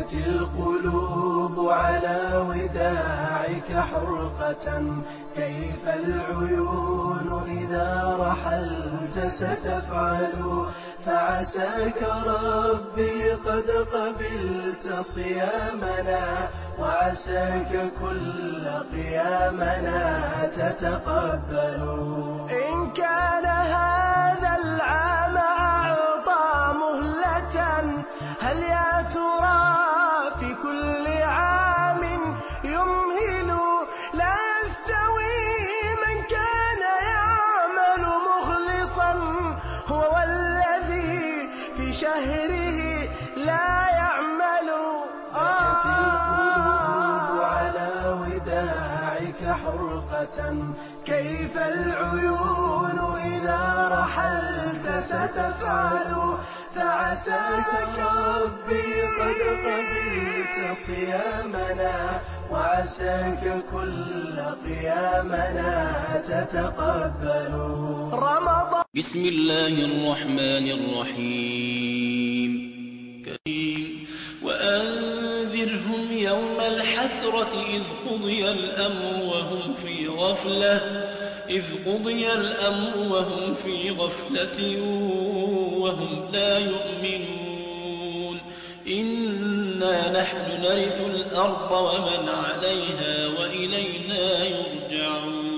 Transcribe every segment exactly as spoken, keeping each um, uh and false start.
بكت القلوب على وداعك حرقة، كيف العيون إذا رحلت ستفعل؟ فعساك ربي قد قبلت صيامنا، وعساك كل قيامنا تتقبل. إن كان هذا العام أعطى مهلة، هل يا ترى في كل عام يمهل؟ لا يستوي من كان يعمل مخلصا هو والذي في شهره لا يعمل. بكت القلوب على وداعك حرقة، كيف العيون إذا رحلت ستفعل؟ فعساك ربي قد قبلت صيامنا، وعساك كل قيامنا تتقبل. رمضان. بسم الله الرحمن الرحيم. كريم. وأنذرهم يوم الحسرة إذ قضي الأمر وهم في غفلة إذ قضي الأمر وهم في غفلة وهم لا يؤمنون. إنا نحن نرث الأرض ومن عليها وإلينا يرجعون.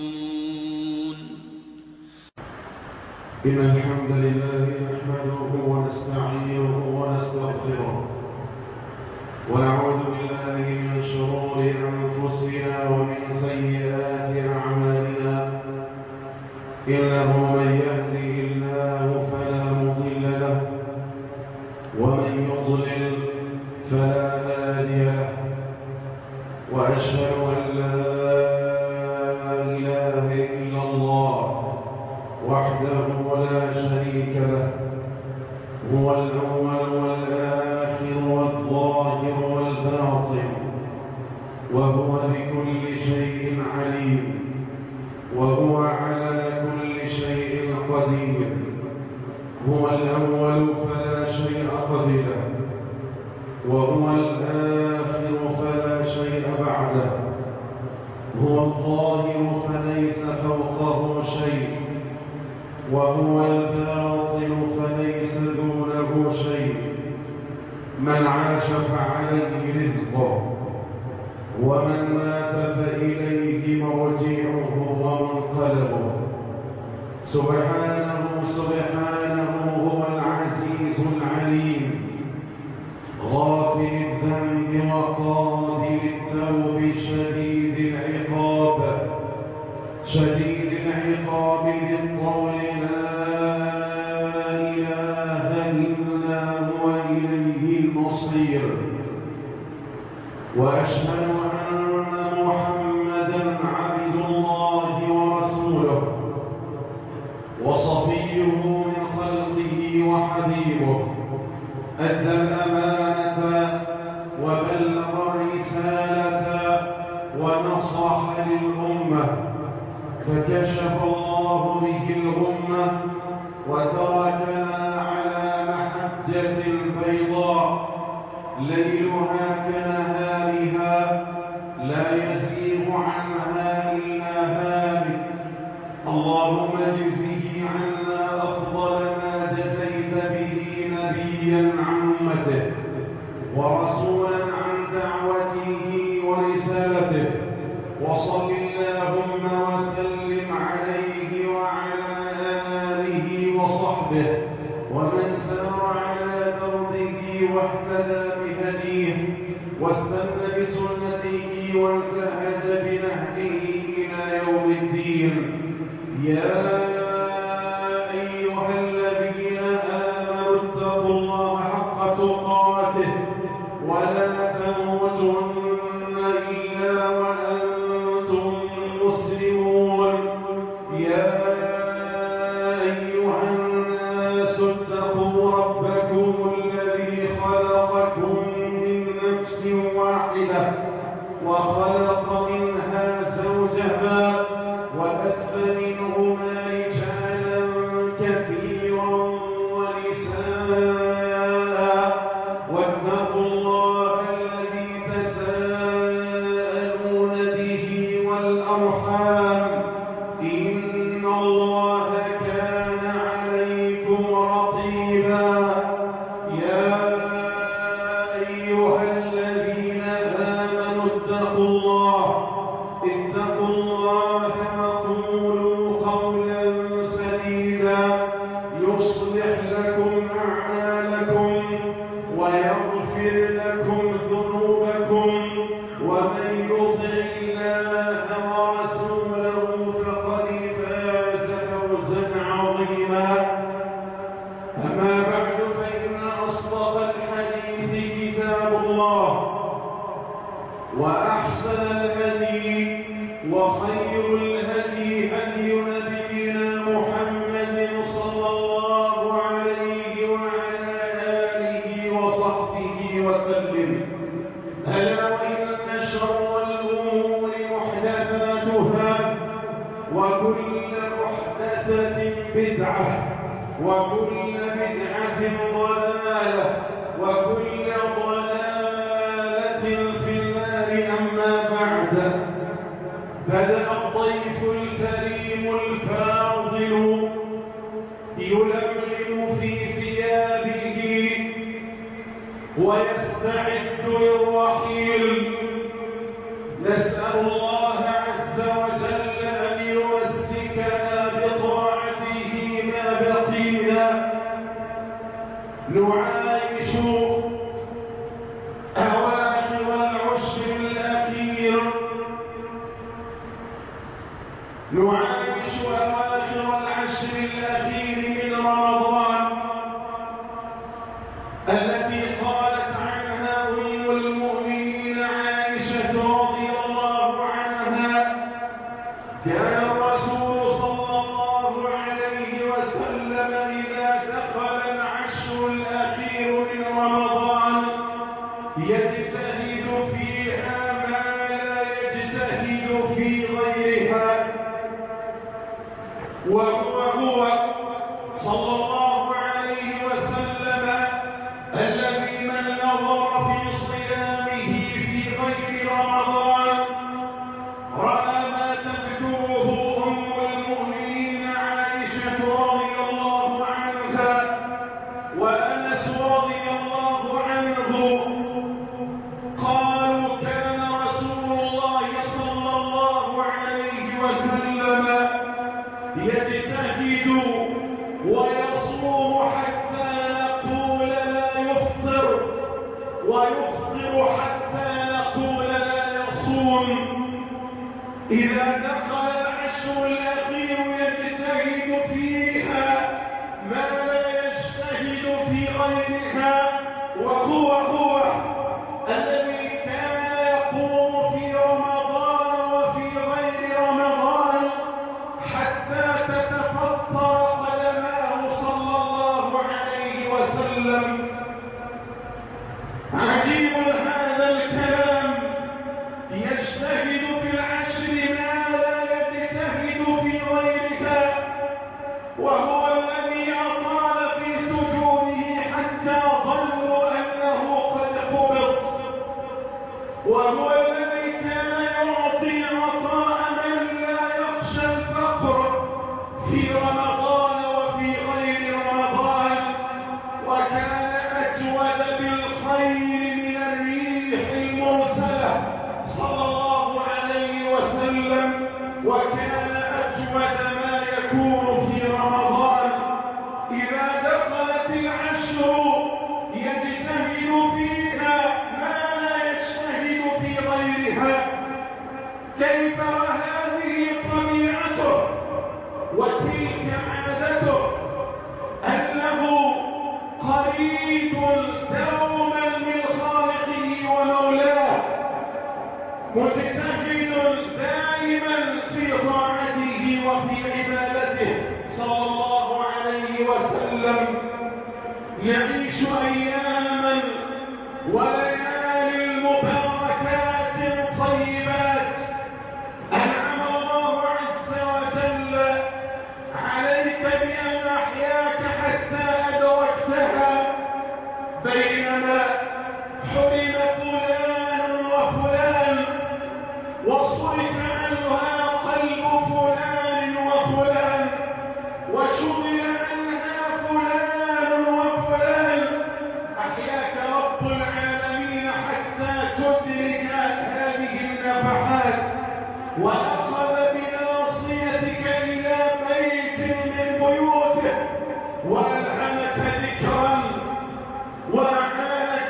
إن الحمد لله نحمده ونستعينه ونستغفره، ونعوذ بالله من شرور أنفسنا ومن سيئات أعمالنا. إنه من يهده الله فلا مضل له، ومن يضلل فلا هادي له. وأشهد أن لا إله إلا الله وحده لا شريك له، هو الأول والآخر والظاهر والباطن، وهو بكل شيء عليم، وهو على كل شيء قدير. هو الأول فلا شيء قبله، وهو الآخر فلا شيء بعده، هو الظاهر فليس فوقه شيء، وهو الباطن فليس دونه شيء. من عاش فعليه رزقه، ومن مات فإليه مرجعه ومنقلبه. سبحانه سبحانه هو العزيز العليم، غافر الذنب وقابل التوب، شديد العقاب شديد العقاب ذي الطول، لا إله إلا هو إليه المصير. وأشهد أن محمدًا عبد الله ورسوله، وصفيه من خلقه وحبيبه، أدى الأمانة وبلغ الرسالة ونصح للأمة، فكشف الله به الغمة وتركنا على محجة بيضاء ليلها كنهارها لا يزيغ عنها إلا هالك. اللهم اجزه عنا أفضل ما جزيت به نبيا عن أمته، ورسولا عن دعوته ورسالته. وصل اللهم وسلم عليه وعلى آله وصحبه ومن سار على دربه واهتدى بهديه واستنى بسنته وانتهج بنهجه إلى يوم الدين. يا أيها الذين آمنوا اتقوا الله حق تقاته ولا تموتن إلا وأنتم مسلمون. يا أيها الناس اتقوا ربكم الذي خلقكم من نفس واحدة وخلق منها زوجها وبث منهما ويغفر لكم ذنوبكم ومن يطع الله ورسوله فقد فاز فوزا عظيما. أما بعد فإن أصدق الحديث كتاب الله وأحسن الهدي وخير الهدي هدي نبينا محمد صلى الله عليه وعلى آله وصحبه وسلم. ألا وإن شر الأمور محدثاتها وكل محدثة بدعة وكل بدعة ضلالة وكل ضلالة في النار. أما بعد، بدأ الضيف الكريم الفاضل يلملم في ثيابه ويستعد للرحيل. نسأل الله عز وجل أن يمسكنا بطاعته ما بقينا. نعايش أواخر العشر الأخير نعايش أواخر العشر الأخير من رمضان التي قالت عنها أم المؤمنين عائشة رضي الله عنها: كان الرسول صلى الله عليه وسلم إذا دخل العشر الأخير من رمضان يجتهد فيها ما لا يجتهد في غيرها، وهو هو صلى الله عليه وسلم الذي من نظر في صيامه في غير رمضان رأى ما تذكره أم المؤمنين عائشة رضي الله عنها وأنس رضي الله عنه. قالوا: كان رسول الله صلى الله عليه وسلم يجتهد ويصوم حتى نقول لا يفطر، ويفطر حتى نقول لا يصوم. إذا دخل العشر الأخير يجتهد فيها ما لا يجتهد في غيرها، وهو هو الذي كان يقوم في رمضان وفي غير رمضان حتى تتفطر قدماه صلى الله عليه وسلم. عجيب هذا الكلام، يجتهد في العشر ما لا يجتهد في غيرها، وهو الذي أطال في سجوده حتى ظنوا أنه قد قبض، وهو الذي كان يعطي عطاء من لا يخشى الفقر في رمضان وفي غير رمضان، وكان أجود بالخير من الريح المرسلة صلى الله عليه وسلم، وكان أجود ما يكون في رمضان. إذا دخلت العشر يجتهد فيها ما لا يجتهد في غيرها. كيف وهذه طبيعته وتلك عادته، أنه قريب دوما من خالقه ومولاه، مجتهد دائما في طاعته وفي عبادته صلى الله عليه وسلم. يعيش أياما وليالي مباركات طيبات أنعم الله عز وجل عليك بأن أحياك حتى أدركتها، بينما حرم فلان وفلان وصرف عنها قلب فلان وفلان وشغل عنها فلان وفلان. أحياك رب العالمين حتى تدرك هذه النفحات، وأخذ بناصيتك إلى بيت من بيوته وألهمك ذكرا وأعانك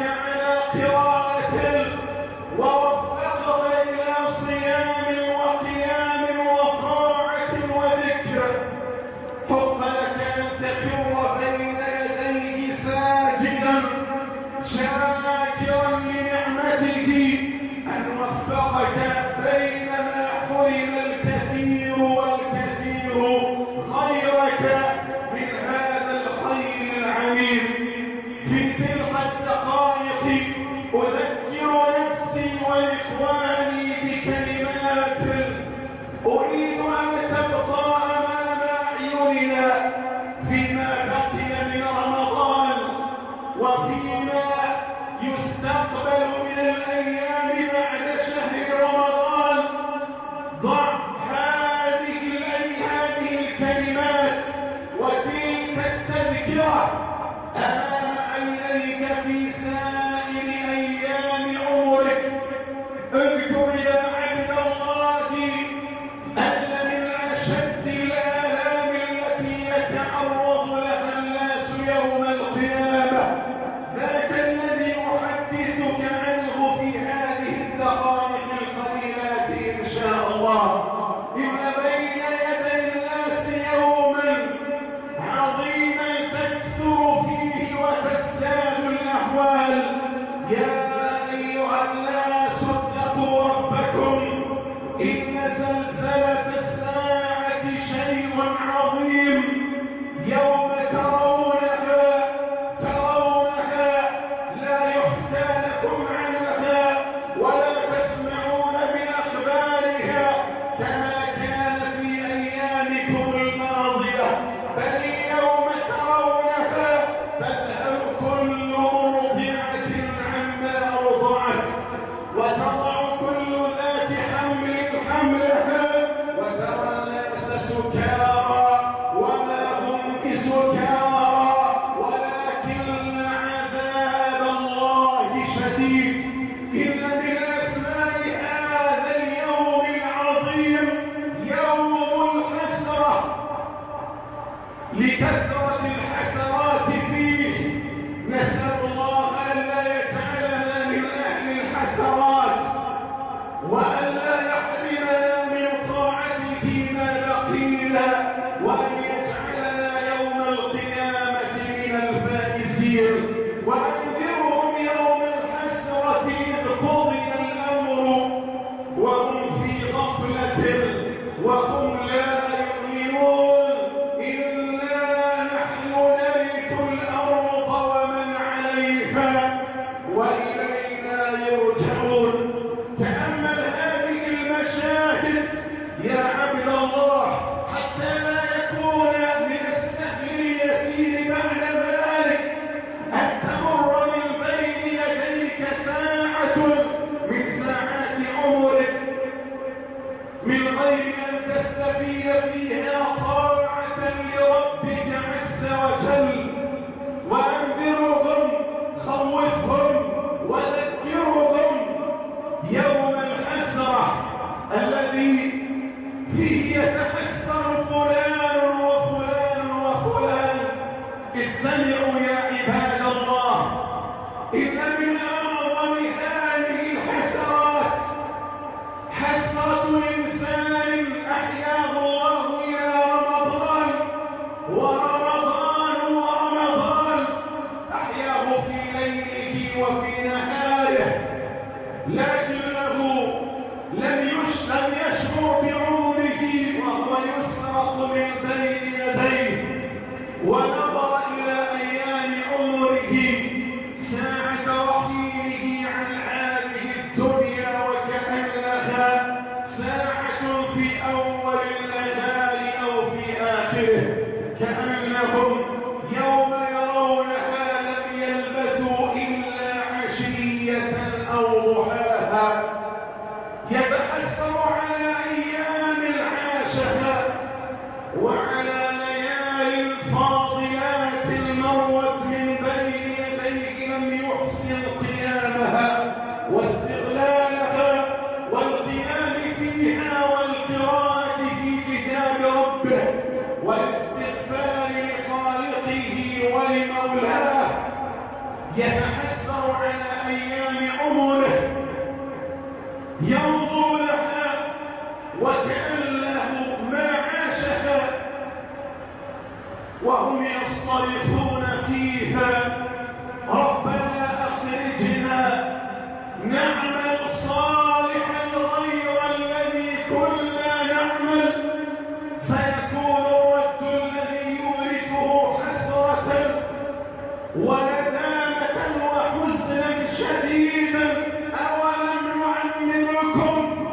إن من أعظم هذه الحسرات حسرة إنسان أحياه الله إلى رمضان، ورمضان ورمضان أحياه في ليله وفي نهاره، لكنه لم لم يشعر بعمره وهو يسرق من بين يديه، ونظر إلى أيام عمره ساعة رحيله عن هذه الدنيا وكأنها ساعة في أول النهار أو في آخره، كأنهم يوم يرونها لم يلبثوا إلا عشية أو ضحاها. يتحسر على أيام عاشها وعلى ليال فاضلات مرت من بين يديه لم يحسن قيامها واستغلالها والقيام فيها والقراءة في كتاب ربه والاستغفار لخالقه ولمولاه. يتحسر على أيام عمره، ينظر لها وكأنه ما عاشها، وهم يصطرخون فيها: ربنا أخرجنا نعمل صالحا غير الذي كنا نعمل، فيكون الرد الذي يورثه حسرة وندامة وحزنا شديدا: أولم نعمركم،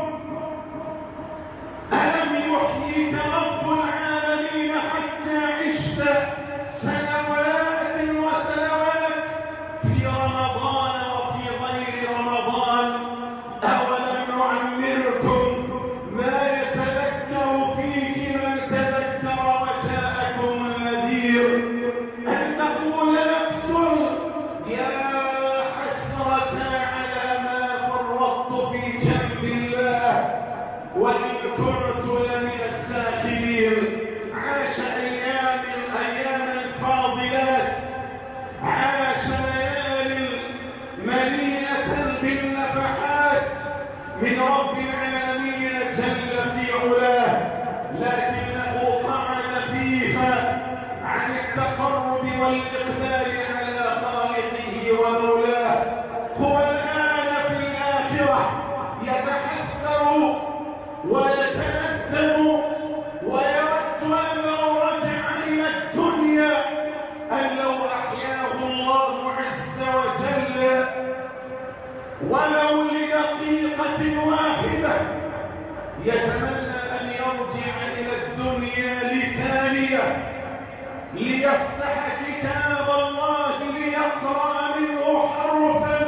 ألم يحييك رب العالمين حتى عشت سنوات وسنوات في رمضان وفي غير رمضان؟ أولم نعمركم ما يتذكر فيه من تذكر وجاءكم النذير، أن تقول نفس يا حسرة على ما فرطت في جنب الله وإن كنت لمن الساخرين. عاش أيام أياما فاضلات، عاش ليال مليئة بالنفحات من رب العالمين جل في علاه، لكنه قعد فيها عن التقرب والإقبال على خالقه ومولاه. هو الآن في الآخرة يتحسر ويتندم ويود أن لو رجع إلى الدنيا أن لو أحياه الله عز وجل ولو لدقيقة واحدة. يتمنى أن يرجع إلى الدنيا لثانية ليفتح كتاب الله ليقرأ منه حرفا.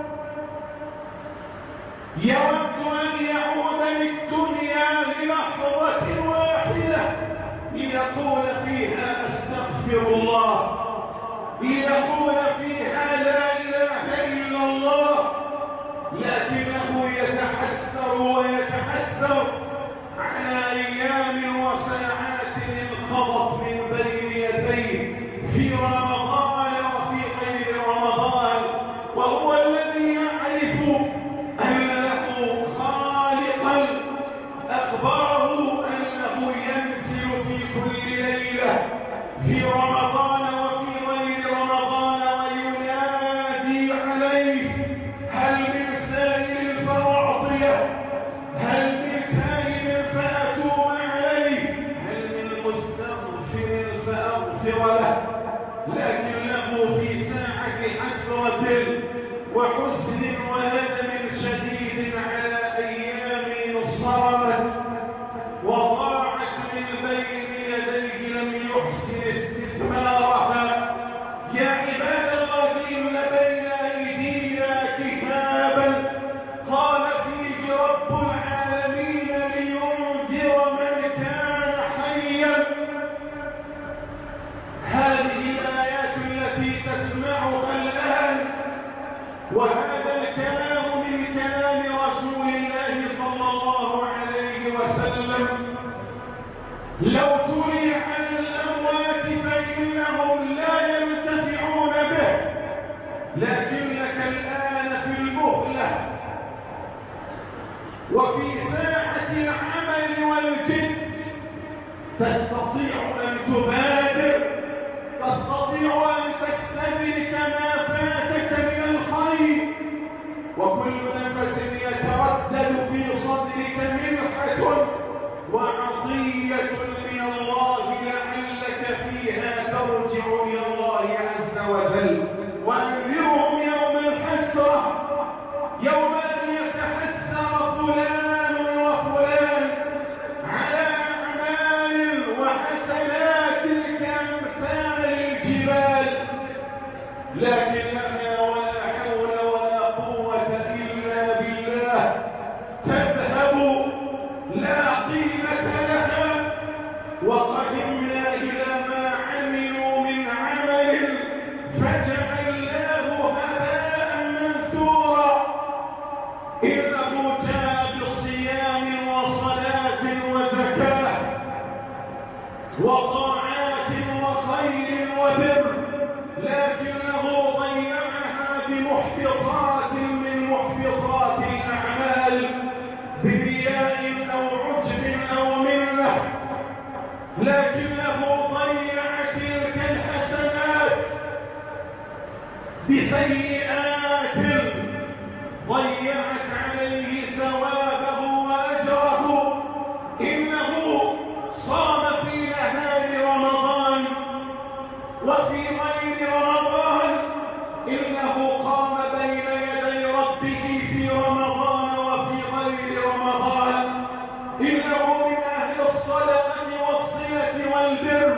يود أن يعود للدنيا للحظة واحدة ليقول فيها أستغفر الله، ليقول فيها لا إله إلا الله، لكنه يتحسر ويتحسر على أيام وساعات انقضت من بين يديه في رمضان وفي غير رمضان، وهو الذي يعرف أن له خالقا أخبره أنه ينزل في كل ليلة في رمضان وفي غير رمضان وينادي عليه: هل من سائل فأعطيه، هل من تائب فأتوب عليه، هل من مستغفر فأغفر له. لكنه في ساعة حسرة وحزن وندم شديد على أيام انصرمت وضاعت من بين يديه لم يحسن استثمارها. يا عباد الله، إن بين أيدينا كتابا قال فيه رب العالمين لينذر من كان حيا. هذه الآيات التي تسمعها الآن وهذا الكلام من كلام رسول الله صلى الله عليه وسلم لو تلي على الأموات فإنهم لا ينتفعون به، لكنك وفي ساحة العمل والجد تستطيع أن تبادر، تستطيع أن تستدرك ما فاتك من الخير، وكل نفس يتردد في صدرك منحة وعطية من الله لعلك فيها ترجع إلى الله عز وجل. وأنذرهم يوم الحسرة، يوم أن يتحسر فلان وفلان على أعمال وحسنات كأمثال الجبال، لكنها ولا حول ولا قوة إلا بالله تذهب لا قيمة لها. وقدمنا إلى ما عملوا من عمل فجعلناه هباء منثورا، إنه جاء بصيام وصلاة وزكاة وطاعات وخير وبر، لكنه ضيعها بمحبطات من محبطات الأعمال، برياء أو عجب أو منة، لكنه ضيع تلك الحسنات بسيئات ضيعت عليه ثوابه وأجره. إنه صام في نهار رمضان وفي غير رمضان، إنه قام بين يدي ربه في رمضان وفي غير رمضان، إنه من أهل الصلاة والصلة والبر،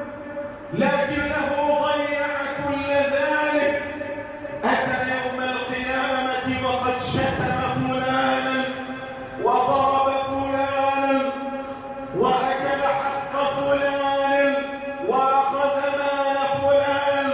لكنه ضيع كل ذلك. أتى يوم القيامة وقد شتم فلانا وضرب فلانا وأكل حق فلان وأخذ مال فلان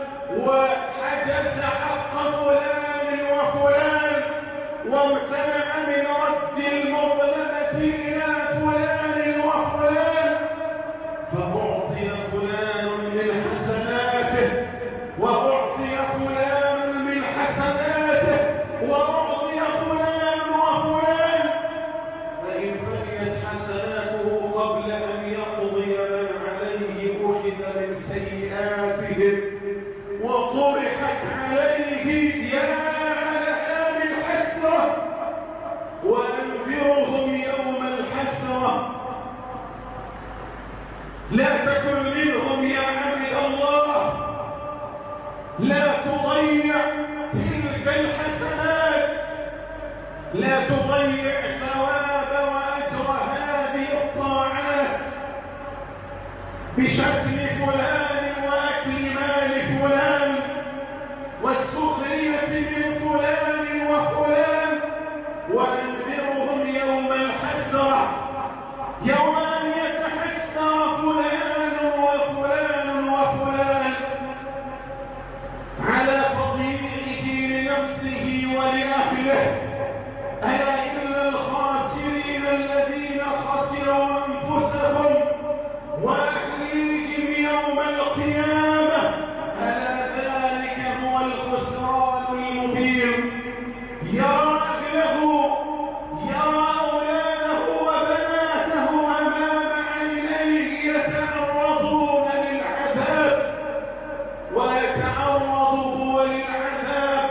وحجز حق فلان وفلان وامتنع من رد المظلمة إلى فلان وفلان، فأعطي فلان من حسناته وأعطي فلان من حسناته وأعطي فلان وفلان، فإن فنيت حسناته قبل أن يقضي ما عليه أخذ من سيئاتهم وطرحت عليه. يا لها من حسرة، وأنذرهم يوم الحسرة، لا تكن منهم يا عبد الله، لا تضيع تلك الحسنات، لا تضيع ثواب وأجر هذه الطاعات بشتم فلان وأكل مال فلان والسخرية من فلان وفلان. وأنذرهم يوم الحسرة، يوم أن يتحسر فلان وفلان وفلان على تضييعه لنفسه ولأهله. ألا إن الخاسرين الذين خسروا أنفسهم وأهليهم يوم القيامة، ألا ذلك هو الخسران المبين. يرى أهله، يرى أولاده وبناته أمام عينيه يتعرضون للعذاب، ويتعرض هو للعذاب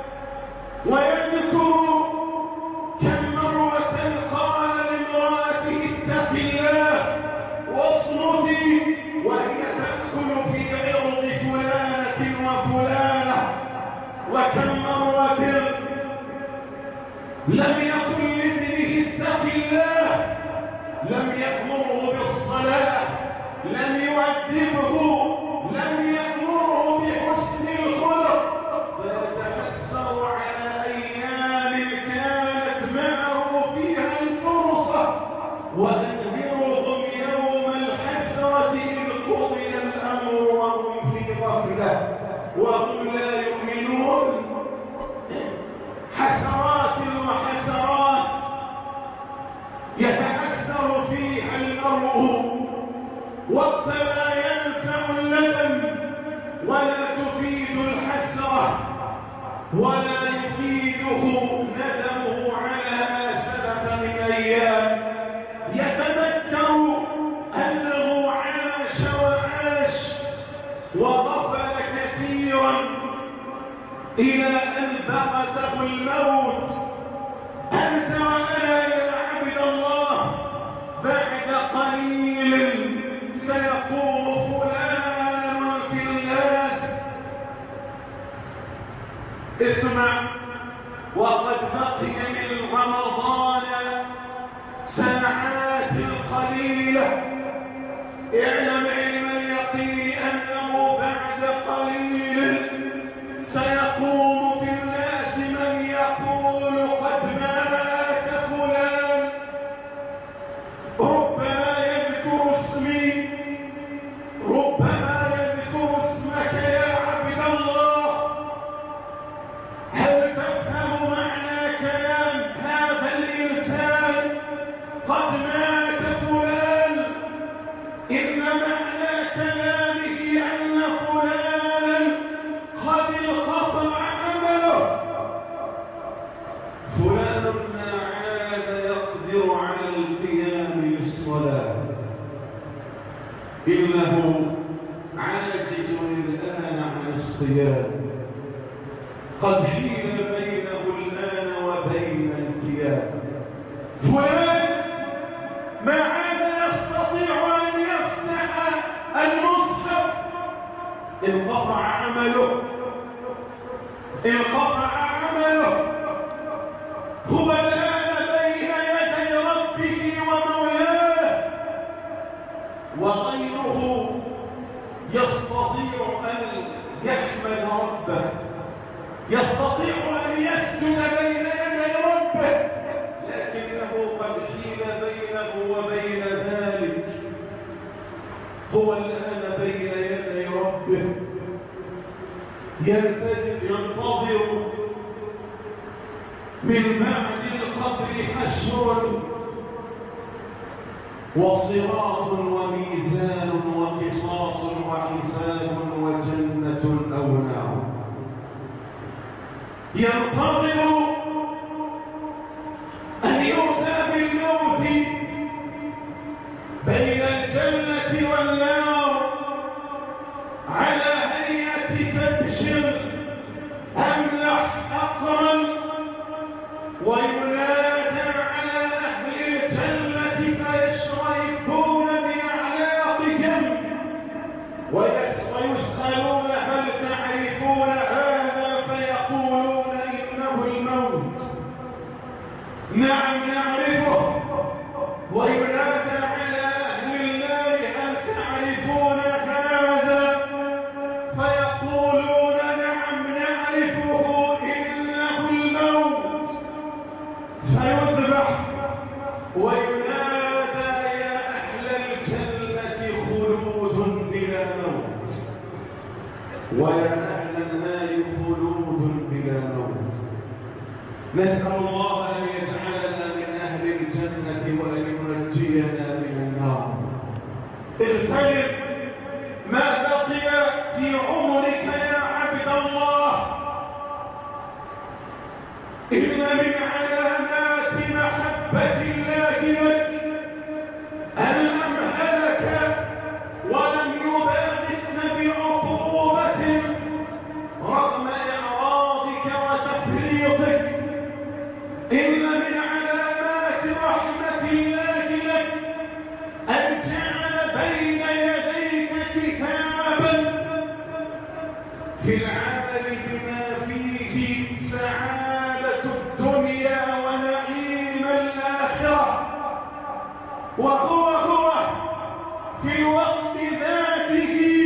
ويذكر كم مرة قال لامرأته اتق الله واصمتي وهي تأكل في عرض فلانة وفلانة، وكم مرة لم يقل لابنه اتق الله، لم يأمره بالصلاة، لم يؤدبه، لم يأمره بحسن الخلق، فيتحسر على أيام كانت معه فيها الفرصة. وأنذرهم يوم الحسرة إذ قضي الأمر وهم في غفلة وهم لا يؤمنون. حسرات وحسرات يتحسر فيها المرء وقت لا ينفع الندم ولا تفيد الحسرة ولا يفيده ندمه على ما سلف من وقد بقي من رمضان ساعات قليلة. اعلم علم اليقين أنه بعد قليل سيقوم في الناس من يقول قد مات فلان. ربما يذكر اسمي، ربما يذكر اسمك يا عبد الله. هل تفهم معنى كلام هذا الإنسان قد مات فلان؟ إن معنى كلامه أن فلانا قد انقطع عمله. فلان ما عاد يقدر على القيام للصلاة، إنه عاجز الآن عن الصيام، قد حيل بينه الآن وبين القيام. فلان ما عاد يستطيع أن يفتح المصحف، انقطع عمله، انقطع عمله. هو الآن بين يدي ربه ومولاه، وغيره يستطيع أن يحمد ربه، يستطيع أن يسجد بين يدي ربه، لكنه قد حيل بينه وبين ذلك. هو الآن بين يدي ربه ينتظر من بعد القبر حشر وصراط وميزان وقصاص وحساب وجنة أو نار. ينتظر أن يؤتى بالموت بين الجنة والنار على هيئة كبش أملح أقرن، وينادى على أهل الجنة فيشربون بأعناقهم ويسألون هل تعرفون هذا؟ فيقولون إنه الموت. نعم نعرفه. وينادى على أهل النار هل تعرفون هذا؟ فيقولون نعم نعرفه إنه الموت. فيذبح وينادى يا أهل الجنة خلود بلا موت، ويا أهل النار خلود بلا موت. نسأل الله أن يجعلنا من أهل الجنة وأن ينجينا من النار. اغتنم ما بقي في عمرك يا عبد الله. إن من علامات محبة الله لك أن أمهلك ولم يباغتك بعقوبة رغم إعراضك وتفريطك. إن من علامات رحمة الله لك أن جعل بين يديك كتابا في العمل بما فيه سعادة الدنيا ونعيم الآخرة، وهو هو في الوقت ذاته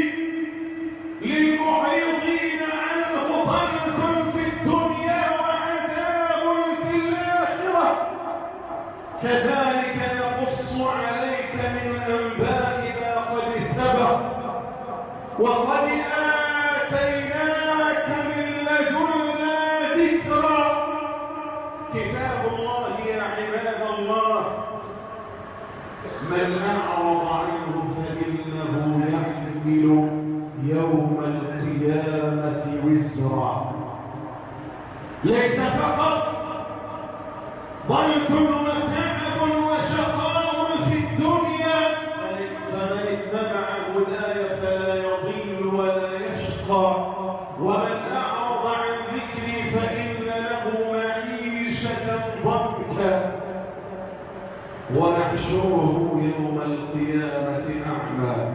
للمعرضين عنه ضنك في الدنيا وعذاب في الآخرة. كذلك نقص عليك من أنباء ما قد سبق، وقد آتيناك من لدنا ذكرا. كتاب الله يا عباد الله من أعرض عنه فإنه يحمل يوم القيامة وزرا. ليس فقط ضنك وتعب وشقاء في الدنيا، فمن اتبع هداي فلا يضل ولا يشقى، ومن أعرض عن ذكري فإن له معيشة ضنكا ونحشره يوم القيامة أعمى.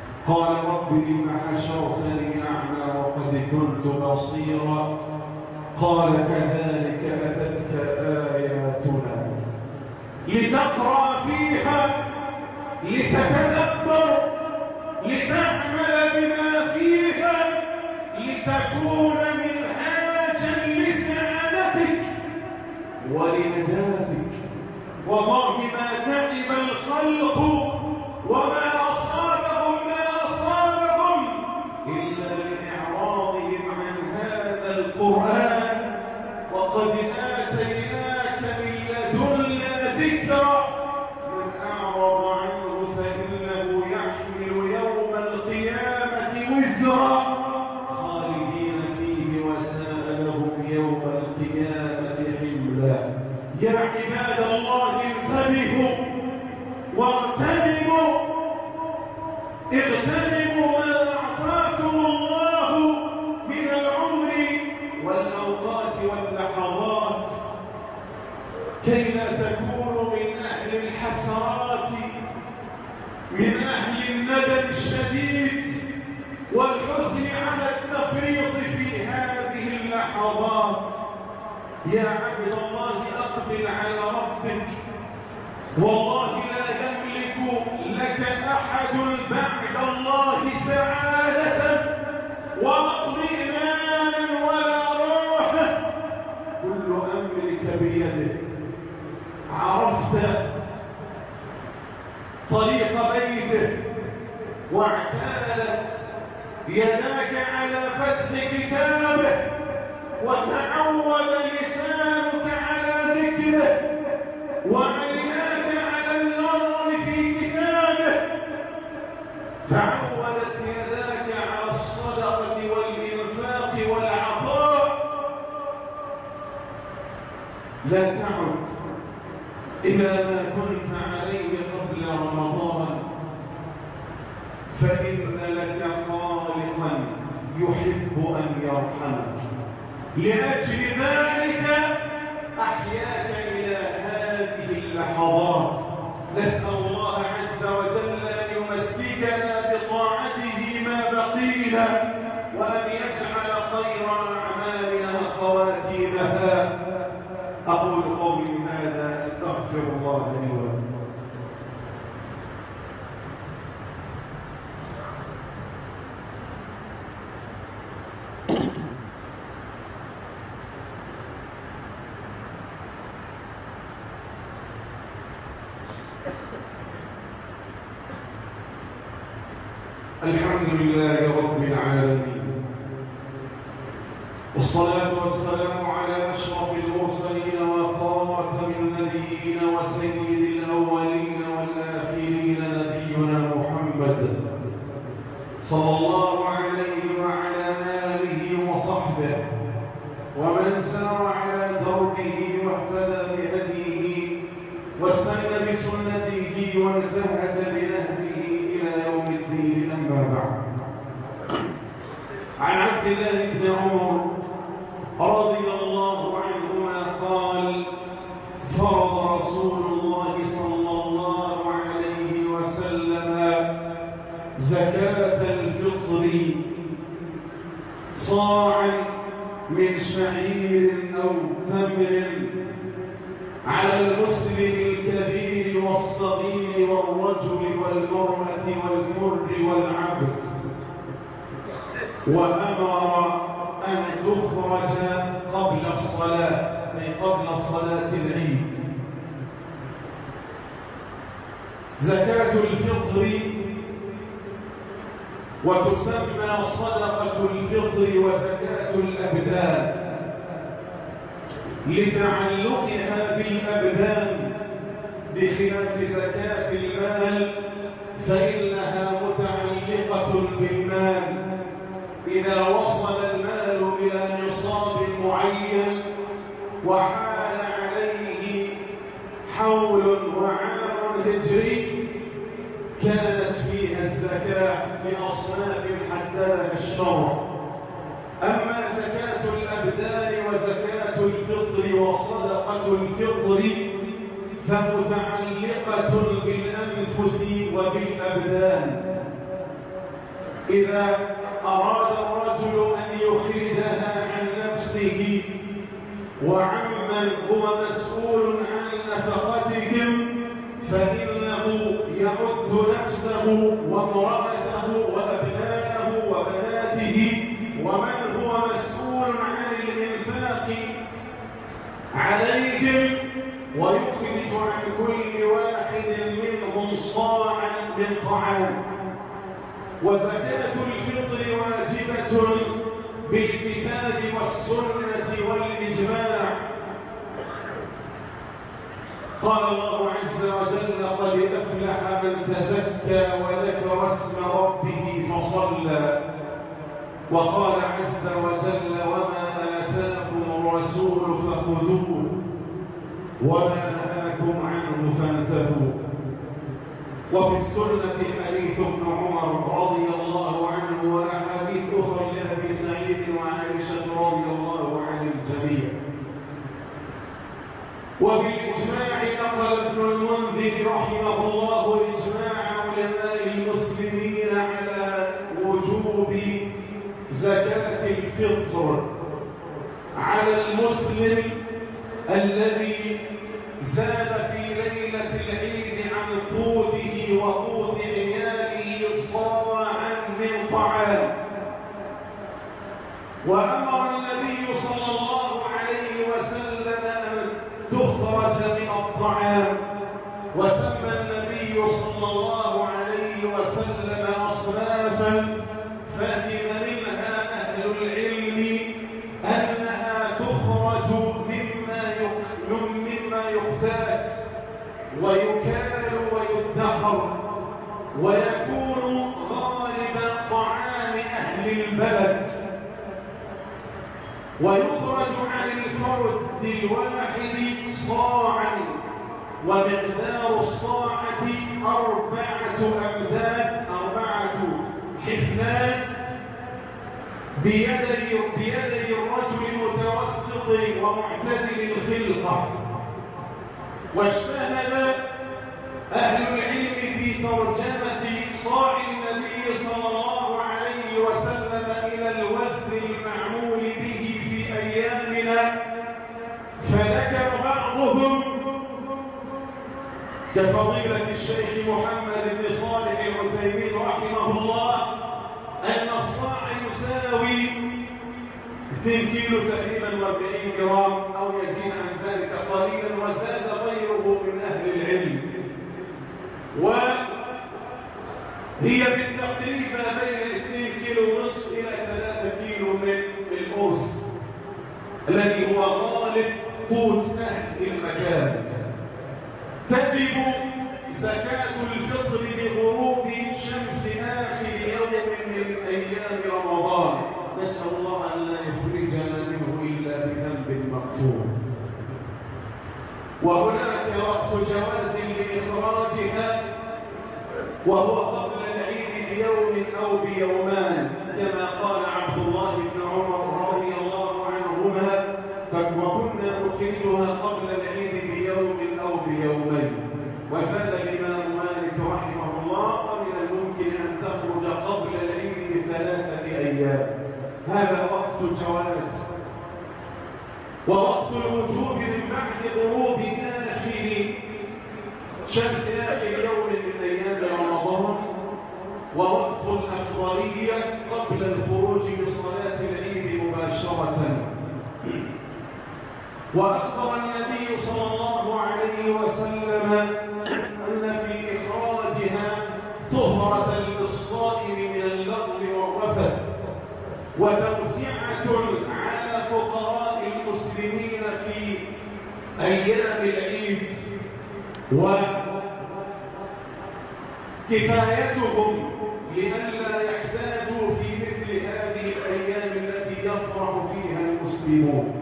قال رب لم حشرتني أعمى وقد كنت بصيرا قال كذلك أتتك آياتنا لتقرأ فيها لتتدبر لتعمل بما فيها لتكون منهاجا لسعادتك ولنجاتك. والله ما تعب الخلق وما أصابهم ما أصابهم إلا لإعراضهم عن هذا القرآن. وقد آتيناك من لدنا ذكرا من أعرض عنه فإنه يحمل يوم القيامة وزرا خالدين فيه وساء لهم يوم القيامة حملا. يا عباد الله انتبهوا واغتنموا اغتنموا ما أعطاكم الله من العمر والأوقات واللحظات كي لا تكونوا من أهل الحسرات من أهل الندم الشديد والحزن على التفريط في هذه اللحظات. يا عبد الله أقبل على ربك، والله لا يملك لك أحد بعد الله سعادة ولا اطمئنانا ولا راحة. كل أمرك بيده. عرفت طريق بيته واعتالت يداك على فتح كتابه وتعود لسانك على ذكره وعيناك على النظر في كتابه تعودت يداك على الصدقة والإنفاق والعطاء. لا تعد إلى ما كنت عليه قبل رمضان، فإن لك خالقا يحب أن يرحمك. لأجل ذلك أحياك إلى هذه اللحظات. نسأل الله عز وجل أن يمسكنا بطاعته ما بقينا وأن يجعل خير أعمالنا خواتيمها. أقول قولي هذا أستغفر الله لي ولكم. الحمد لله رب العالمين، والصلاة والسلام على أشرف المرسلين وخاتم النبيين وسيد الأولين والآخرين نبينا محمد صلى الله عليه وعلى آله وصحبه ومن سار على دربه واهتدى بهديه واستنى بسنته وانتهج بنهجه إلى يوم الدين. أما بعد، عن عبد الله بن عمر رضي الله عنهما قال: فرض رسول الله صلى الله عليه وسلم زكاة الفطر صاعا من شعير أو تمر على المسلم الكبير والصغير والرجل والمرأة والحر والعبد، وأمر أن تخرج قبل الصلاة، أي قبل صلاة العيد. زكاة الفطر وتسمى صدقة الفطر وزكاة الأبدان لتعلقها بالأبدان، بخلاف زكاة المال فإنها متعلقة بالمال. إذا وصل المال إلى نصاب معين وحال عليه حول وعام هجري كانت فيها الزكاة لأصناف حددها الشرع. أما زكاة الأبدان وزكاة الفطر وصدقة الفطر فمتعلقة بالأنفس وبالأبدان. إذا أراد الرجل أن يخرجها عن نفسه وعمن هو مسؤول عن نفقتهم، فإنه يعد نفسه وامرأته وأبناءه وبناته ومن هو مسؤول عن الإنفاق عليهم، ويخرج عن كل واحد منهم صاعا من طعام. وزكاة الفطر واجبة بالكتاب والسنة والإجماع. قال الله عز وجل: قد أفلح من تزكى وذكر اسم ربه فصلى. وقال عز وجل: وما آتاكم الرسول فخذوه وما نهاكم عنه فانتهوا. وفي السنة حديث ابن عمر رضي الله عنه وأحاديث أخرى لأبي سعيد وعائشة رضي الله عن الجميع. وبالإجماع نقل ابن المنذر رحمه الله إجماع علماء المسلمين على وجوب زكاة الفطر على المسلم الذي زاد في ليلة العيد عن قوته وقوت عياله صاعا من طعام. وأمر النبي صلى الله عليه وسلم أن تخرج من الطعام، وسمى النبي صلى الله عليه وسلم أصنافا فهم منها أهل العلم أنها تخرج مما مما يقتات ويكال ويدخر، ويكون غالب طعام أهل البلد، ويخرج عن الفرد الواحد صاعا، ومقدار الصاعة أربعة أمداد أربعة حفنات بيدي بيدي الرجل متوسط ومعتدل الخلقة. واجتهد أهل العلم في ترجمة صاع النبي صلى الله عليه وسلم إلى الوزن المعمول به في أيامنا، فذكر بعضهم كفضيلة الشيخ محمد بن صالح العثيمين رحمه الله أن الصاع يساوي اثنين كيلو تقريبا وأربعين جرام أو يزيد عن ذلك قليلا، وزاد غيره من أهل العلم. وهي بالتقريب ما بين اثنين كيلو ونصف إلى ثلاثة كيلو من الأرز الذي هو غالب قوت أهل المكان. تجب زكاة الفطر بغروب شمس آخر يوم من أيام رمضان. نسأل الله أن لا يخرجنا منه إلا بذنب مغفور. وهناك وقت جواز لإخراجها، وهو قبل العيد بيوم أو بيومان، كما قال عبد الله بن عمر رضي الله عنهما: وكنا نخرجها قبل العيد بيوم أو بيومين. وزاد الإمام مالك رحمه الله: ومن الممكن أن تخرج قبل العيد بثلاثة أيام. هذا وقت جواز. ووقت الوجوب من بعد غروب آخر شمس آخر يوم من أيام رمضان. ووقت الأفضلية قبل الخروج بصلاة العيد مباشرة. وأخبر النبي صلى الله عليه وسلم أن في إخراجها طهرة للصائم من اللغو والرفث، وتوسعة على فقراء المسلمين في أيام العيد، وكفايتهم لئلا يحتاجوا في مثل هذه الأيام التي يفرح فيها المسلمون.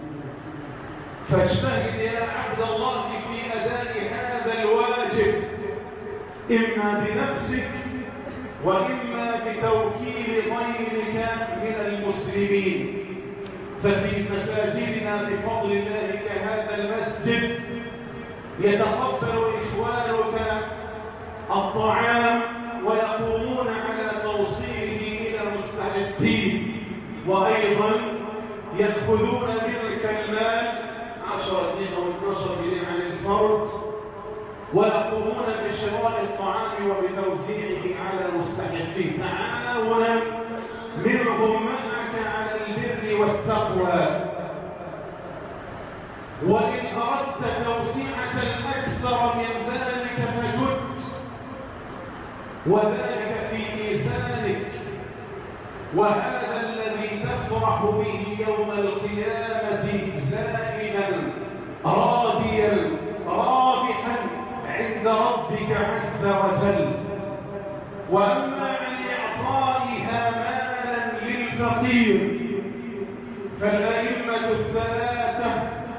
فاجتهد يا عبد الله في أداء هذا الواجب، إما بنفسك وإما بتوكيل غيرك من المسلمين. ففي مساجدنا بفضل الله كهذا المسجد يتقبل إخوانك الطعام ويقومون على توصيله إلى المستحقين، وأيضا يأخذون منك المال ويقومون بشراء الطعام وبتوزيعه على المستحقين تعاونا منهم معك على البر والتقوى. وإن أردت توسعة أكثر من ذلك فجد، وذلك في ميزانك، وهذا الذي تفرح به يوم القيامة زائدا راضيا رابحا عند ربك عز وجل. وأما عن إعطائها مالا للفقير فالأئمة الثلاثة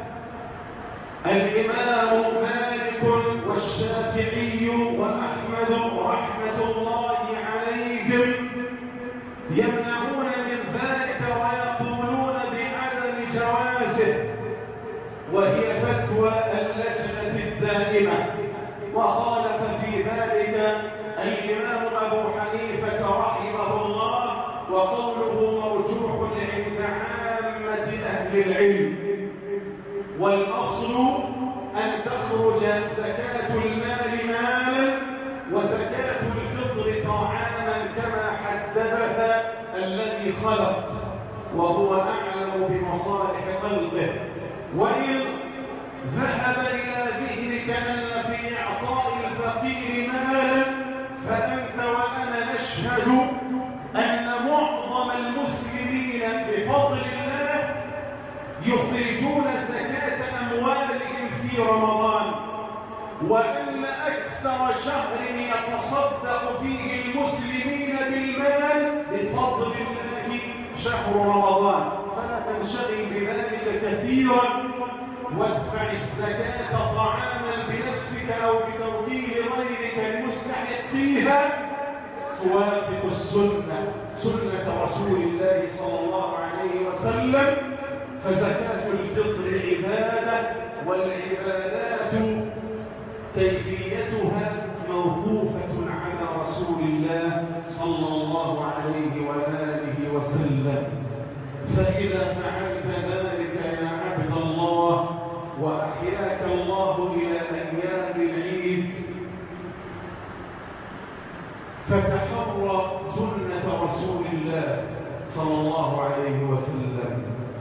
الإمام مالك والشافعي وأحمد رحمة الله عليهم يمنعون من ذلك ويقولون بعدم جوازه، وهي فتوى اللجنة الدائمة. وخالف في ذلك الإمام أبو حنيفة رحمه الله، وقوله مرجوح عند عامة أهل العلم. والأصل أن تخرج زكاة المال مالا وزكاة الفطر طعاما كما حددها الذي خلق، وهو أعلم بمصالح خلقه. وإن ذهب إلى ذهنك أن في إعطاء الفقير مالا، فأنت وأنا نشهد أن معظم المسلمين بفضل الله يخرجون زكاة أموالهم في رمضان، وأن أكثر شهر يتصدق فيه المسلمين بالمال بفضل الله شهر رمضان. فلا تنشغل بذلك كثيرا، وادفع الزكاة طعاما بنفسك أو بتوكيل غيرك لمستحقيها توافق السنة، سنة رسول الله صلى الله عليه وسلم. فزكاة الفطر عبادة، والعبادات كيفيتها موقوفة على رسول الله صلى الله عليه وآله وسلم. فإذا فعلت ذلك يا عبد الله وأحياك الله إلى أيام العيد، فتحرى سنة رسول الله صلى الله عليه وسلم.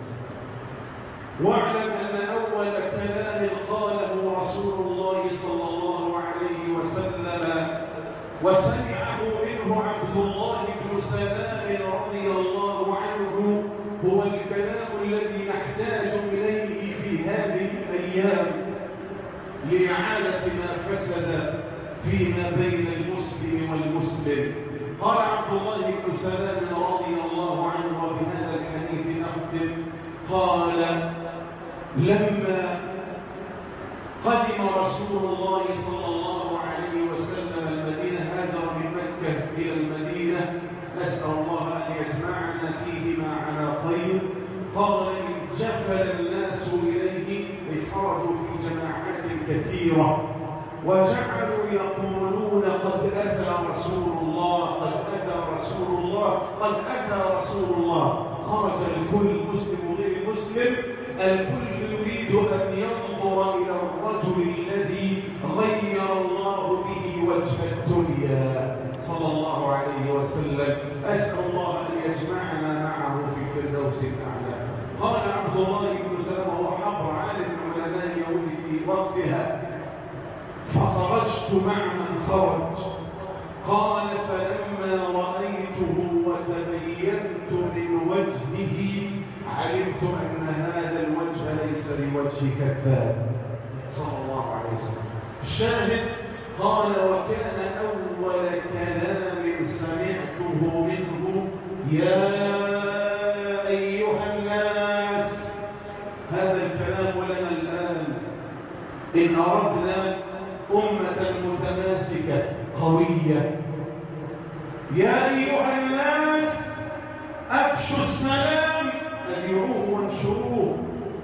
واعلم أن أول كلام قاله رسول الله صلى الله عليه وسلم وسمعه منه عبد الله بن سلام رضي الله عنه هو الكلام الذي نحتاج إليه في هذه الأيام لإعادة ما فسد فيما بين المسلم والمسلم. قال عبد الله بن سلام رضي الله عنه، وبهذا الحديث نختم، قال: لما قدم رسول الله صلى الله عليه وسلم المدينة، هاجر من مكة إلى المدينة، نسأل الله أن يجمعنا فيهما على خير. قال: إن جفل الناس إليه، خرجوا في جماعات كثيرة وجعلوا يقولون: قد أتى رسول الله، قد أتى رسول الله، قد أتى رسول الله. خرج الكل، مسلم وغير مسلم، الكل يريد أن ينظر إلى الرجل الذي غير الله به وجه الدنيا صلى الله عليه وسلم. أسأل الله أن يجمعنا معه في فردوس الأعلى. قال عبد الله بن سلام، وهو حبر عالم من علماء اليهود في وقتها: فخرجت مع من خرج. قال: فلما رأيته وتبينت من وجهه علمت أن هذا الوجه ليس بوجه كذاب صلى الله عليه وسلم. الشاهد: قال: وكان أول كلام سمعته منه: يا أيها الناس. هذا الكلام لنا الآن إن أردنا أمة متماسكة قوية. يا أيها الناس أفشوا السلام، أدعوه وانشروه،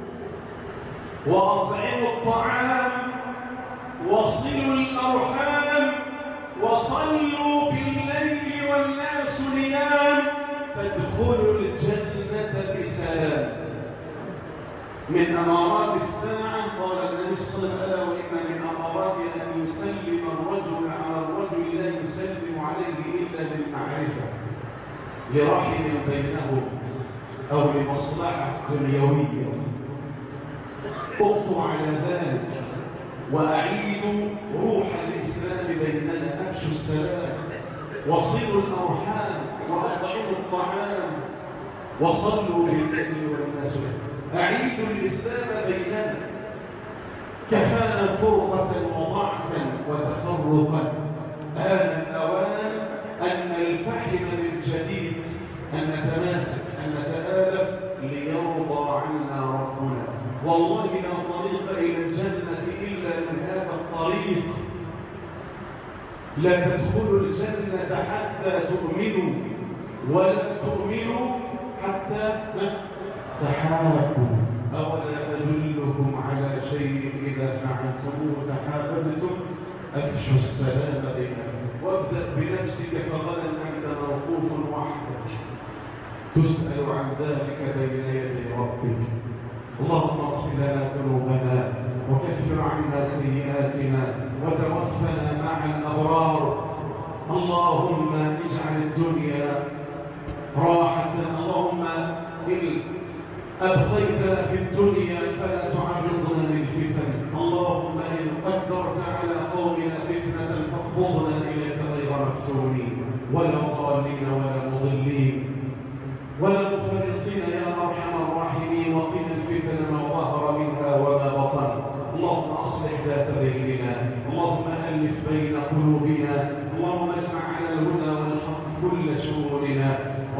وأطعموا الطعام، وصلوا الأرحام، وصلوا بالليل والناس نيام، تدخلوا الجنة بسلام. من أمارات الساعة قال النبي صلى الله عليه وسلم: وإن من أماراتها أن يسلم الرجل على الرجل لا يسلم عليه إلا بالمعرفة لرحم بينهم أو لمصلحة دنيوية. اقطع على ذلك وأعيدوا روح الإسلام بيننا، أفشوا السلام وصلوا الأرحام وأطعموا الطعام وصلوا بالليل والناس. أعيدوا الإسلام بيننا، كفانا فرقة وضعفا وتفرقا. آن الأوان أن نلتحم من جديد، أن نتماسك، أن نتآلف ليرضى عنا ربنا. والله لا طريق إلى الجنة إلا من هذا الطريق. لا تدخلوا الجنة حتى تؤمنوا، ولا تؤمنوا حتى تحابوا. أولا أدلكم على شيء إذا فعلتموه تحاببتم؟ أفشوا السلام بينكم. وابدأ بنفسك فغدا أنت موقوف وحدك تسأل عن ذلك بين يدي ربك. اللهم اغفر لنا ذنوبنا وكفر عنا سيئاتنا وتوفنا مع الأبرار. اللهم اجعل الدنيا راحة. اللهم إن أبقيتنا في الدنيا فلا تعرضنا للفتن. اللهم إن قدرت على قومنا فتنة فاقبضنا إليك غير مفتونين ولا ضالين ولا مضلين ولا مفرطين يا أرحم الراحمين. وقنا الفتن ما ظهر منها وما بطن. اللهم أصلح ذات بيننا، اللهم ألف بين قلوبنا، اللهم اجمع على الهدى والحق كل شؤوننا.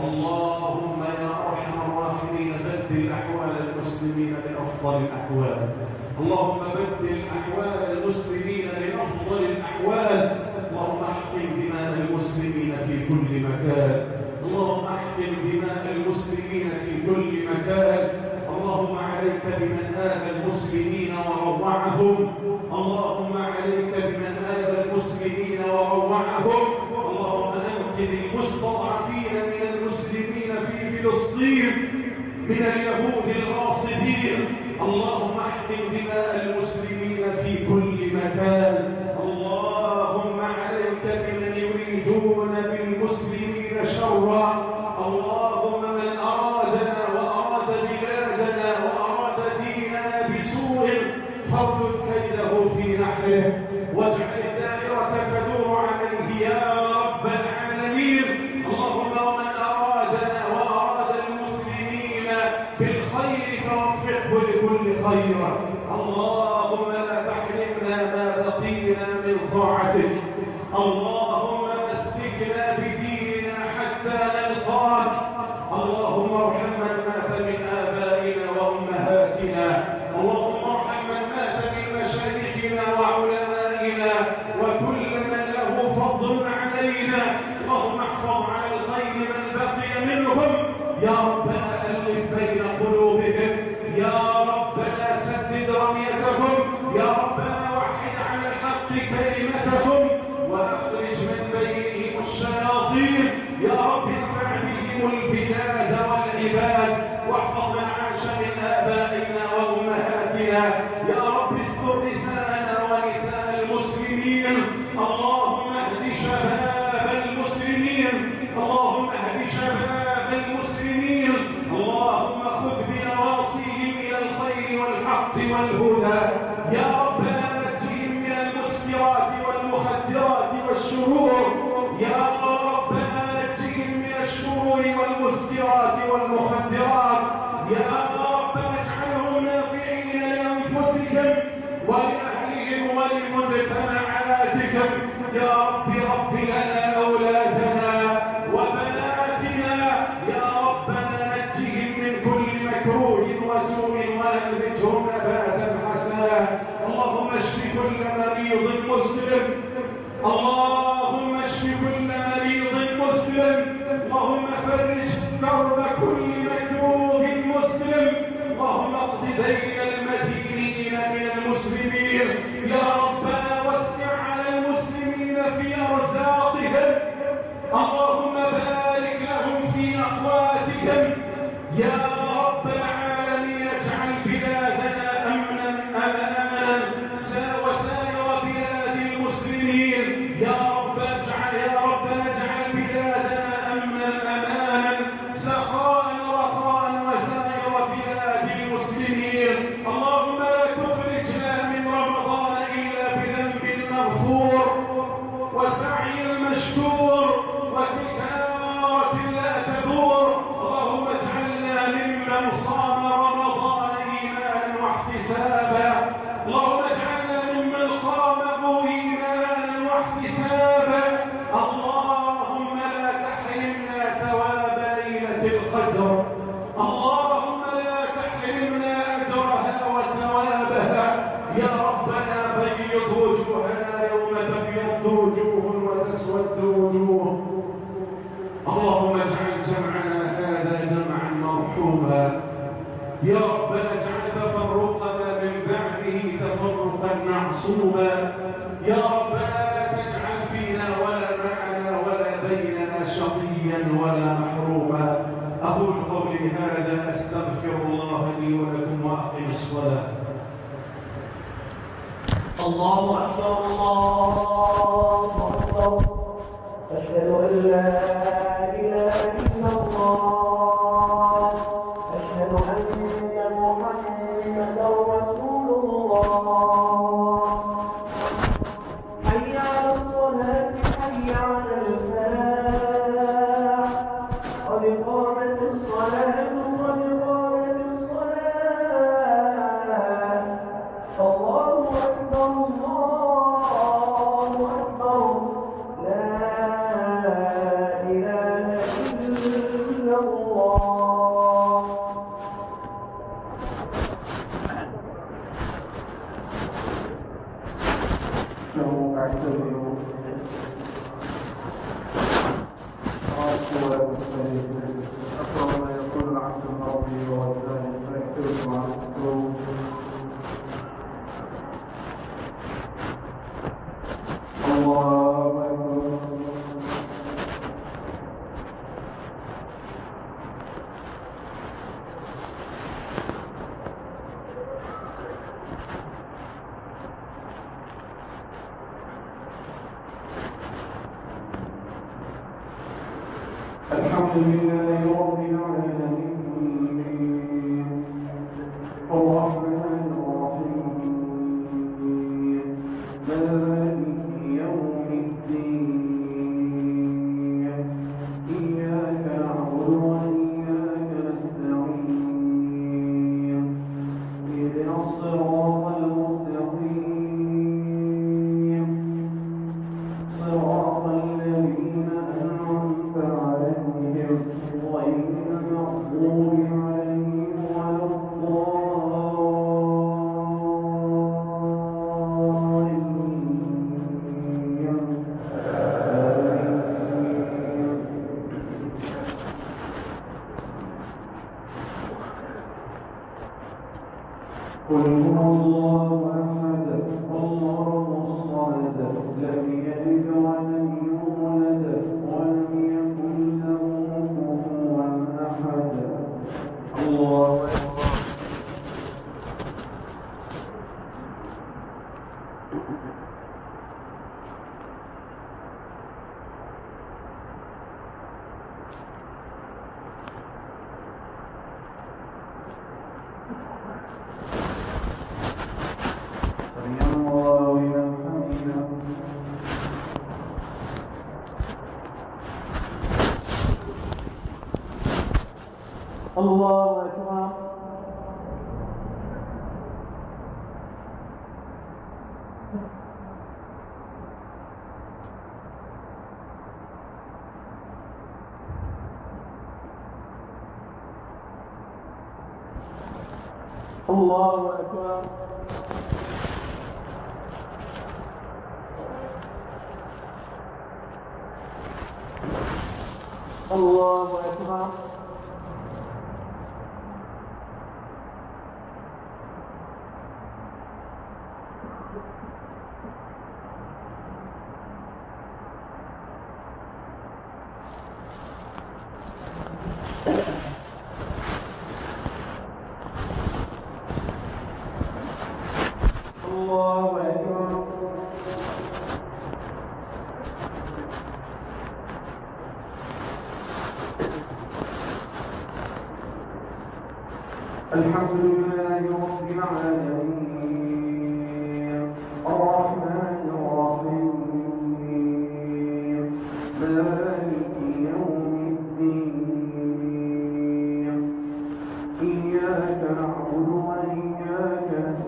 اللهم يا أرحم الراحمين بدل أحوال المسلمين بأفضل الأحوال. اللهم بدل أحوال المسلمين لأفضل الأحوال. اللهم احقن دماء المسلمين في كل مكان. اللهم احقن دماء المسلمين في كل مكان. اللهم عليك بمن آذى المسلمين وروعهم. اللهم عليك بمن آذى المسلمين وروعهم. اللهم أنقذ المستضعفين من المسلمين في فلسطين من اليهود الغاصبين. اللهم احقن دماء المسلمين في كل مكان. اللهم عليك بمن يريدون بالمسلمين شرا. اللهم من أرادنا وأراد بلادنا وأراد ديننا بسوء فاردد كيده في نحره واجعل الدائرة تدور عليه يا رب العالمين. اللهم ومن أرادنا وأراد المسلمين بالخير فوفقه لكل خير. اللهم لا تحرمنا ما بقينا من طاعتك. اللهم مسكنا بديننا حتى نلقاك. اللهم ارحم من مات من آبائنا وأمهاتنا. اللهم ارحم من مات من مشايخنا وعلمائنا وكل من له فضل علينا. اللهم احفظ على الخير من بقي منهم. يا ربنا ألف بين قلوبهم. يا ربنا سدد رميتهم. يا ربنا وحد على الحق كلمتهم وأخرج من بينهم الشياطين. يا رب ارفع بهم البلاد والعباد واحفظ من عاش من آبائنا وأمهاتنا. يا رب استر نساءنا ونساء المسلمين. اللهم اهد شباب المسلمين. اللهم اهد شباب المسلمين. اللهم خذ بنواصيهم إلى الخير والحق والهدى. يا ربنا نجهم من المسكرات والمخدرات والشرور. يا ربنا نجهم من الشرور والمسكرات والمخدرات. يا ربنا اجعلهم نافعين لأنفسهم ولأهلهم ولمجتمعاتهم. يا رب رب لنا أولادنا وبناتنا. يا ربنا نجهم من كل مكروه وسوء وأنبتهم نباتا حسنا. اللهم اشف كل مريض مسلم. اللهم اشف كل مريض مسلم. اللهم فرج كرب كل مكروب مسلم. اللهم اقض دين المدينين من المسلمين. يا ربنا وسع على المسلمين في أرزاقهم. اللهم بارك لهم في أقواتهم. يا رب العالمين اجعل بلاد واحتسابا. اللهم اجعلنا ممن قامه إيمانا واحتسابا. اللهم لا تحرمنا ثواب ليلة القدر، اللهم لا تحرمنا أجرها وثوابها يا ربنا. بيض وجوهنا يوم تبيض وجوه وتسود وجوه. اللهم اجعل جمعنا هذا جمعا مرحوما يا ربنا. اجعل تفرقنا من بعده تفرقا معصوما يا ربنا. لا تجعل فينا ولا معنا ولا بيننا شقيا ولا محروما. أقول قولي هذا أستغفر الله لي ولكم وأقم الصلاة. الله أكبر الله أكبر. أشهد أن لا إله إلا الله. أشهد أن محمدا رسول الله. حي على الصلاة حي على الفلاح. قد قامت الصلاة قد قامت الصلاة. الله أكبر الله أكبر. لا إله إلا الله. استووا واعتدلوا. عاشوا ولا تختلفوا. أقرب ما يقول العبد من ربه ووسائل فيكتبوا على السوء. الله أكبر. الحمد لله رب العالمين الرحمن الرحيم مالك يوم الدين إياك نعبد وإياك نستعين اهدنا الصراط المستقيم صراط الذين أنعمت عليهم غير المغضوب عليهم ولا الضالين. قل هو الله أحد الله الصمد لم يلد ولم يولد ولم يكن له كفوا أحد. الله أكبر. سمع الله لمن حمده. الله أكبر. الله أكبر. الله أكبر. الله أكبر. الحمد لله رب العالمين الرحمن الرحيم مالك يوم الدين إياك نعبد وإياك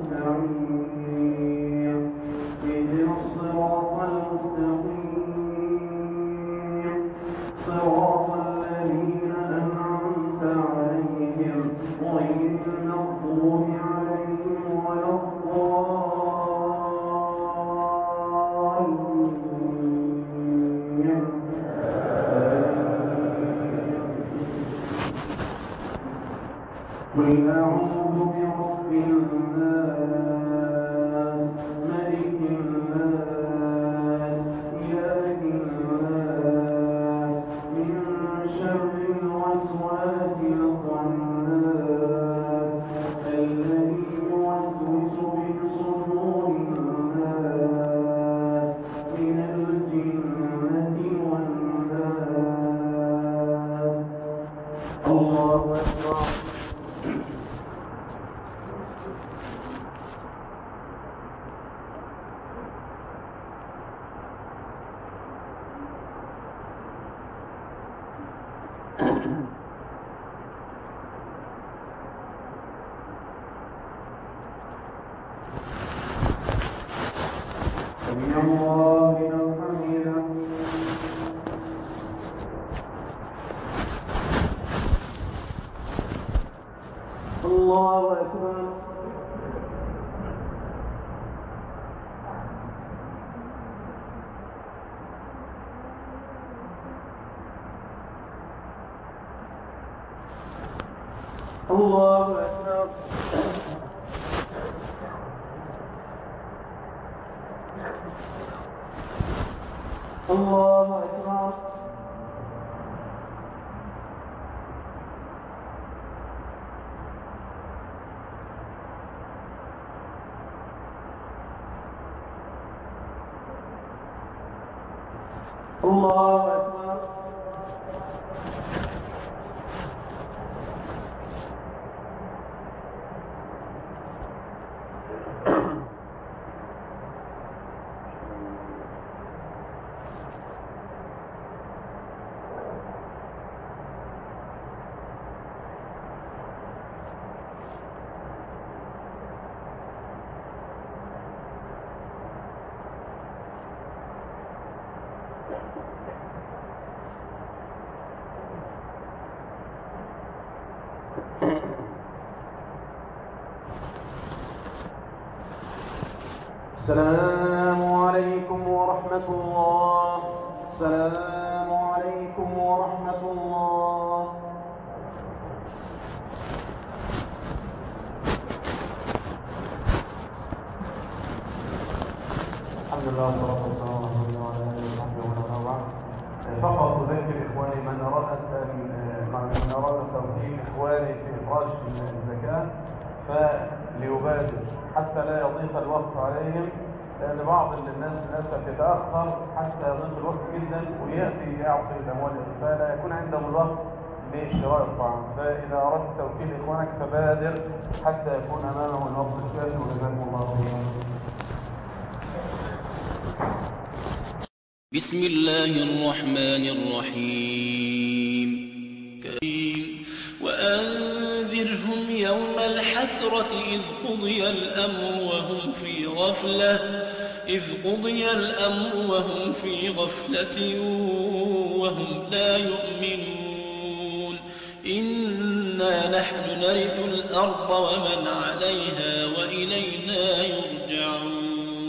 الناس ملك الناس إله الناس من شر الوسواس الخناس الذي يوسوس في صدور الناس من الجنة والناس. الله أكبر. سمع الله لمن حمده. الله أكبر. الله أكبر. الله أكبر. الله أكبر. السلام عليكم ورحمة الله. السلام عليكم ورحمة الله. الحمد لله والصلاة والسلام على رسول الله وعلى آله وصحبه ومن والاه. فقط أذكر إخواني من أراد من أراد توجيه إخواني في إخراج الزكاة فليبادر حتى لا يضيق الوقت عليهم، لأن بعض الناس للأسف يتأخر حتى يضيق الوقت جدا ويأتي يعطي الأموال فلا يكون عندهم الوقت لشراء الطعام. فإذا أردت توكيل إخوانك فبادر حتى يكون أمامه الوقت الكافي، وجزاكم الله خيرا. بسم الله الرحمن الرحيم. وأنذرهم يوم الحسرة إذ قضي الأمر وهم في غفلة إذ قضي الأمر وهم في غفلة وهم لا يؤمنون. إنا نحن نرث الأرض ومن عليها وإلينا يرجعون.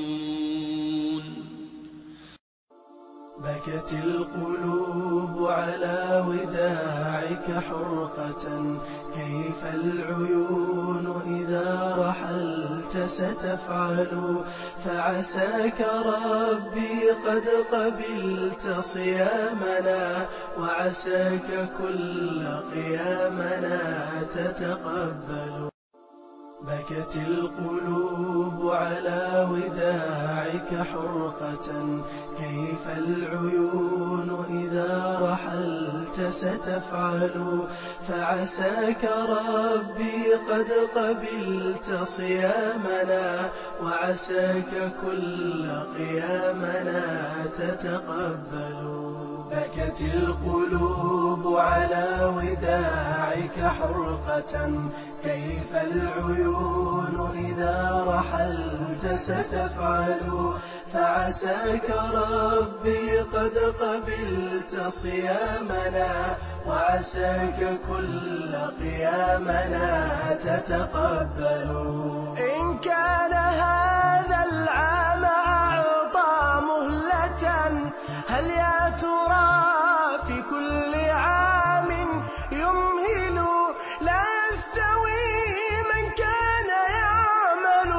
بكت القلوب على وداعك حرقة، كيف العيون إذا رحلت ستفعل؟ فعساك ربي قد قبلت صيامنا، وعساك كل قيامنا تتقبل. بكت القلوب على وداعك حرقة، كيف العيون إذا رحلت ستفعل؟ فعساك ربي قد قبلت صيامنا، وعساك كل قيامنا تتقبل. بكت القلوب على وداعك حرقة، كيف العيون إذا رحلت ستفعل؟ فعساك ربي قد قبلت صيامنا، وعساك كل قيامنا تتقبل. إن كان هذا العام أعطى مهلة، هل يا ترى في كل عام يمهل؟ لا يستوي من كان يعمل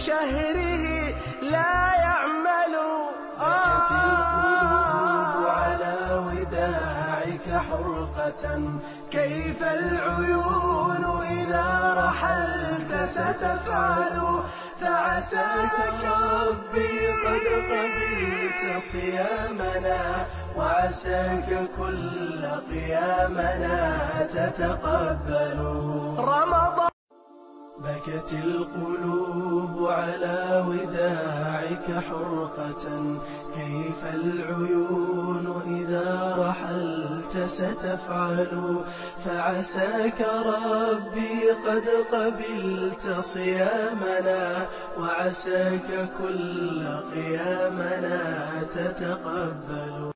شهره لا يعمل. بكت القلوب على وداعك حرقة، كيف العيون إذا رحلت ستفعل. فعساك ربي قد قبلت صيامنا، وعساك كل قيامنا تتقبل. رمضان بكت القلوب على وداعك حرقة، كيف العيون إذا رحلت ستفعل. فعساك ربي قد قبلت صيامنا، وعساك كل قيامنا تتقبل.